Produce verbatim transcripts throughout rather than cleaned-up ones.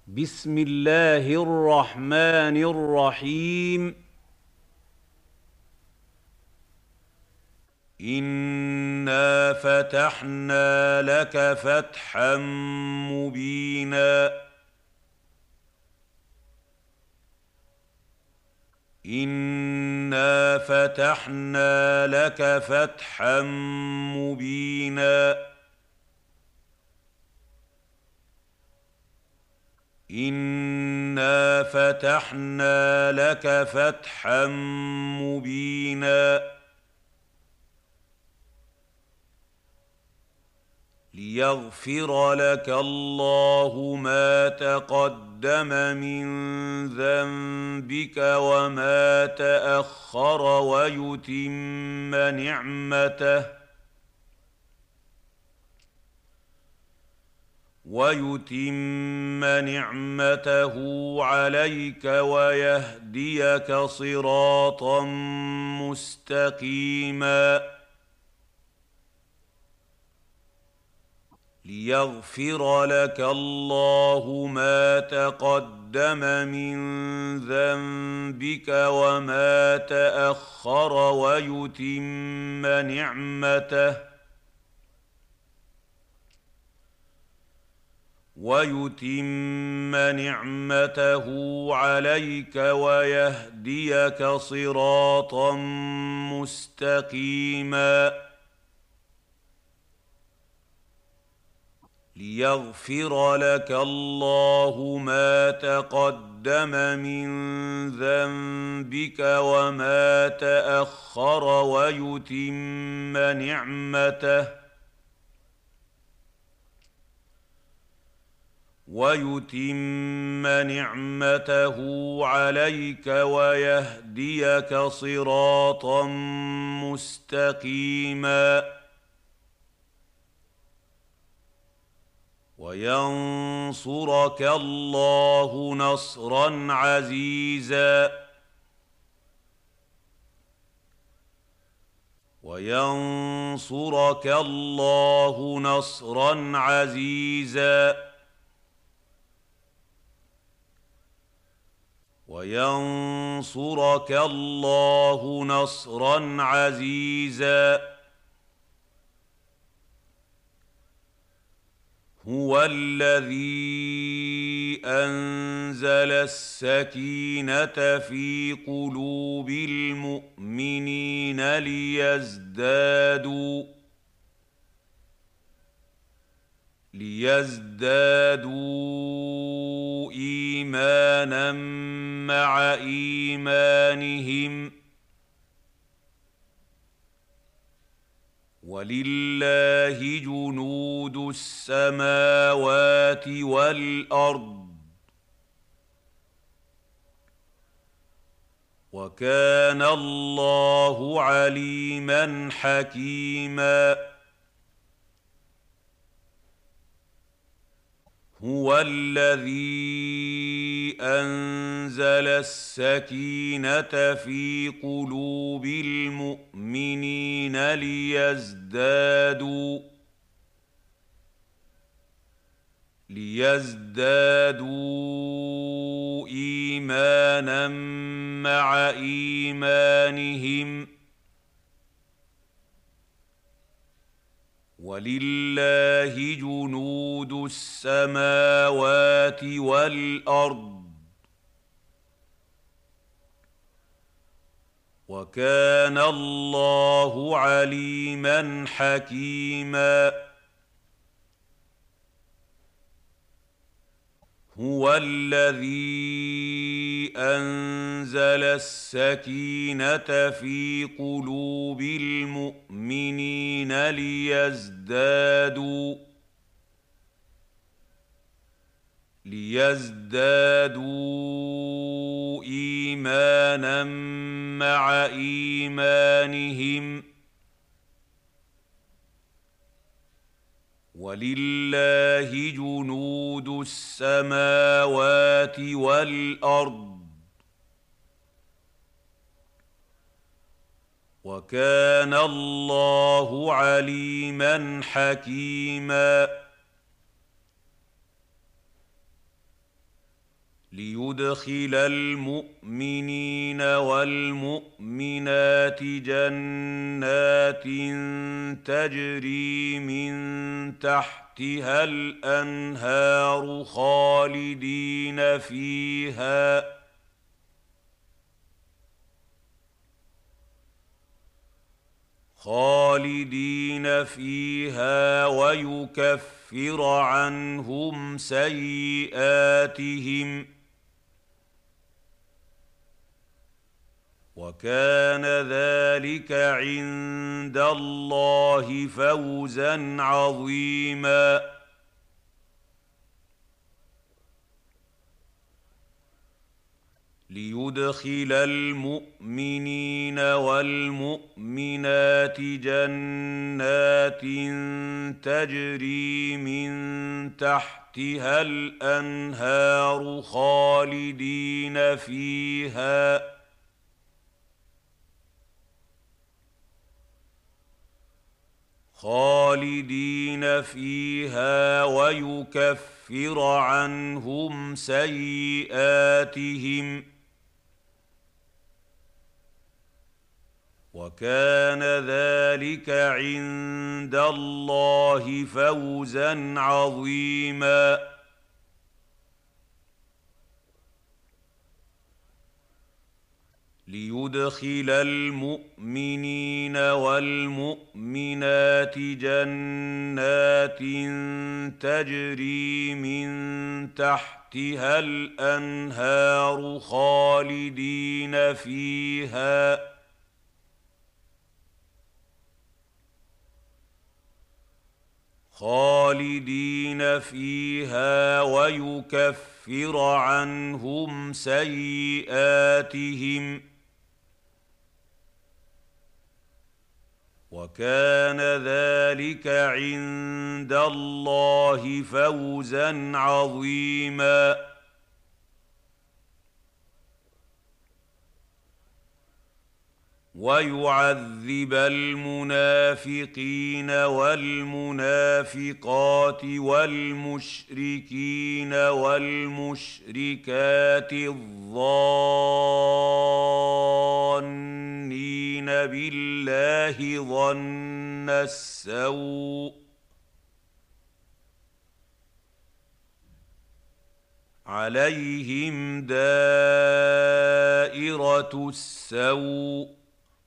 بسم الله الرحمن الرحيم. إنا فتحنا لك فتحا مبينا إنا فتحنا لك فتحا مبينا إنا فتحنا لك فتحا مبينا ليغفر لك الله ما تقدم من ذنبك وما تأخر ويتم نعمته ويتم نعمته عليك ويهديك صراطا مستقيما ليغفر لك الله ما تقدم من ذنبك وما تأخر ويتم نعمته ويتم نعمته عليك ويهديك صراطا مستقيما ليغفر لك الله ما تقدم من ذنبك وما تأخر ويتم نعمته ويتم نعمته عليك ويهديك صراطا مستقيما وينصرك الله نصرا عزيزا وينصرك الله نصرا عزيزا وينصرك الله نصرا عزيزا هو الذي أنزل السكينة في قلوب المؤمنين ليزدادوا ليزدادوا إيمانا مع إيمانهم ولله جنود السماوات والأرض وكان الله عليما حكيما هو الذي أنزل السكينة في قلوب المؤمنين ليزدادوا ليزدادوا إيمانا مع إيمانهم ولله جنود السماوات والأرض وكان الله عليما حكيما هو الذي أنزل السكينة في قلوب المؤمنين ليزدادوا ليزدادوا إيمانا مع إيمانهم ولله جنود السماوات والأرض وكان الله عليما حكيما ليدخل المؤمنين والمؤمنات جنات تجري من تحتها الأنهار خالدين فيها خالدين فيها ويكفر عنهم سيئاتهم وكان ذلك عند الله فوزا عظيما ليدخل المؤمنين والمؤمنات جنات تجري من تحتها الأنهار خالدين فيها خالدين فيها ويكفر عنهم سيئاتهم وكان ذلك عند الله فوزا عظيما ليدخل المؤمنين والمؤمنات جنات تجري من تحتها الأنهار خالدين فيها خالدين فيها ويكفر عنهم سيئاتهم وكان ذلك عند الله فوزا عظيما ويعذب المنافقين والمنافقات والمشركين والمشركات الظانين بالله ظن السوء عليهم دائرة السوء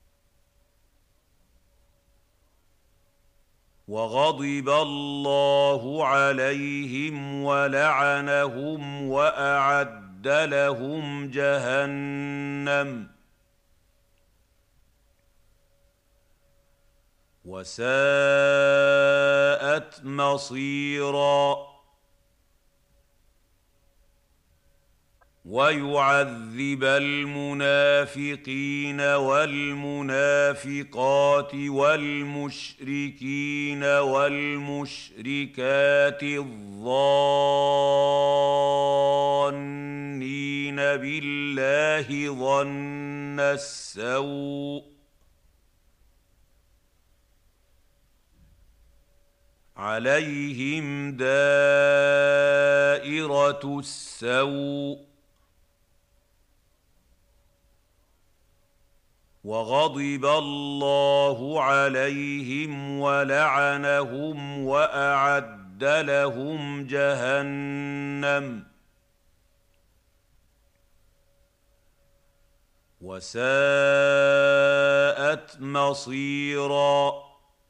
وغضب الله عليهم ولعنهم وأعد لهم جهنم وساءت مصيرا ويعذب المنافقين والمنافقات والمشركين والمشركات الظانين بالله ظن السوء عليهم دائرة السوء وغضب الله عليهم ولعنهم وأعد لهم جهنم وساءت مصيرا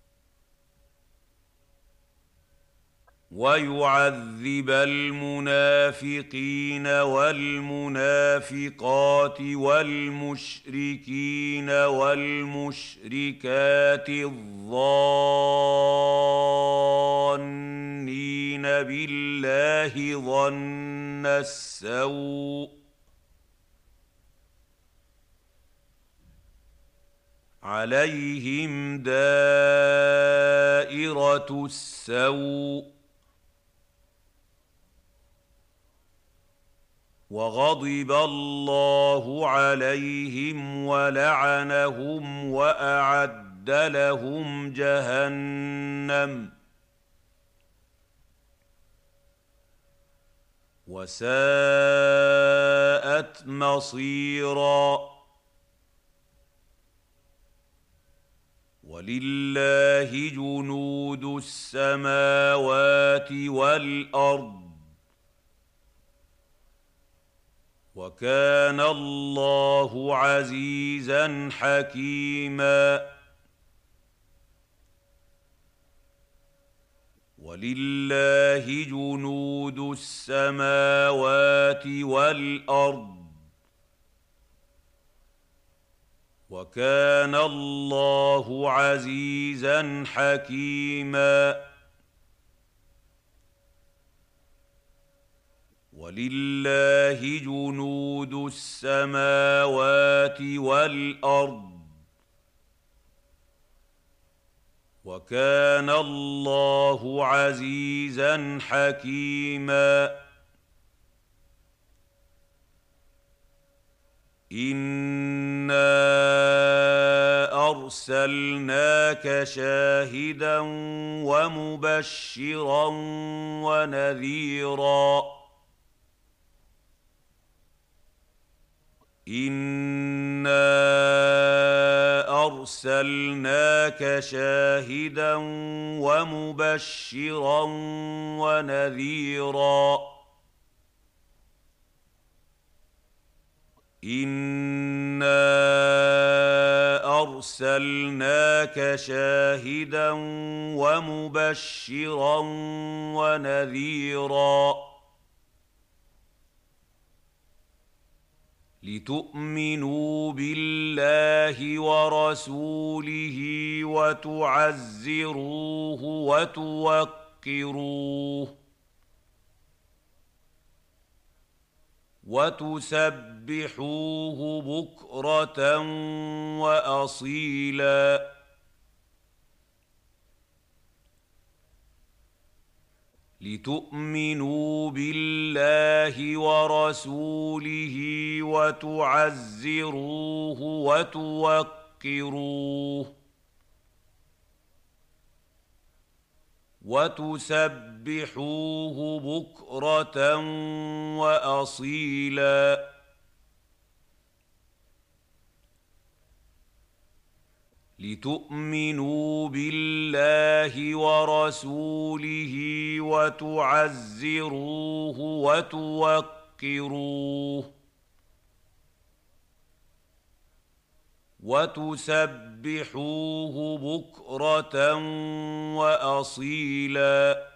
ويعذب المنافقين والمنافقات والمشركين والمشركات الظانين بالله ظن السوء عليهم دائرة السوء وغضب الله عليهم ولعنهم وأعد لهم جهنم وساءت وساءت مصيرا ولله جنود السماوات والارض وكان الله عزيزا حكيما ولله جنود السماوات والارض وكان الله عزيزا حكيما ولله جنود السماوات والارض وكان الله عزيزا حكيما إنا أرسلناك شاهدا ومبشرا ونذيرا إنا أرسلناك شاهدا ومبشرا ونذيرا إنا أرسلناك شاهدا ومبشرا ونذيرا لتؤمنوا بالله ورسوله وتعزروه وتوقروه وتسبحوه بكرة وأصيلا لتؤمنوا بالله ورسوله وتعزروه وتوقروه وتسبحوه بكرة وأصيلا لتؤمنوا بالله ورسوله وتعزروه وتوقروه وتسبحوه بكرة وأصيلا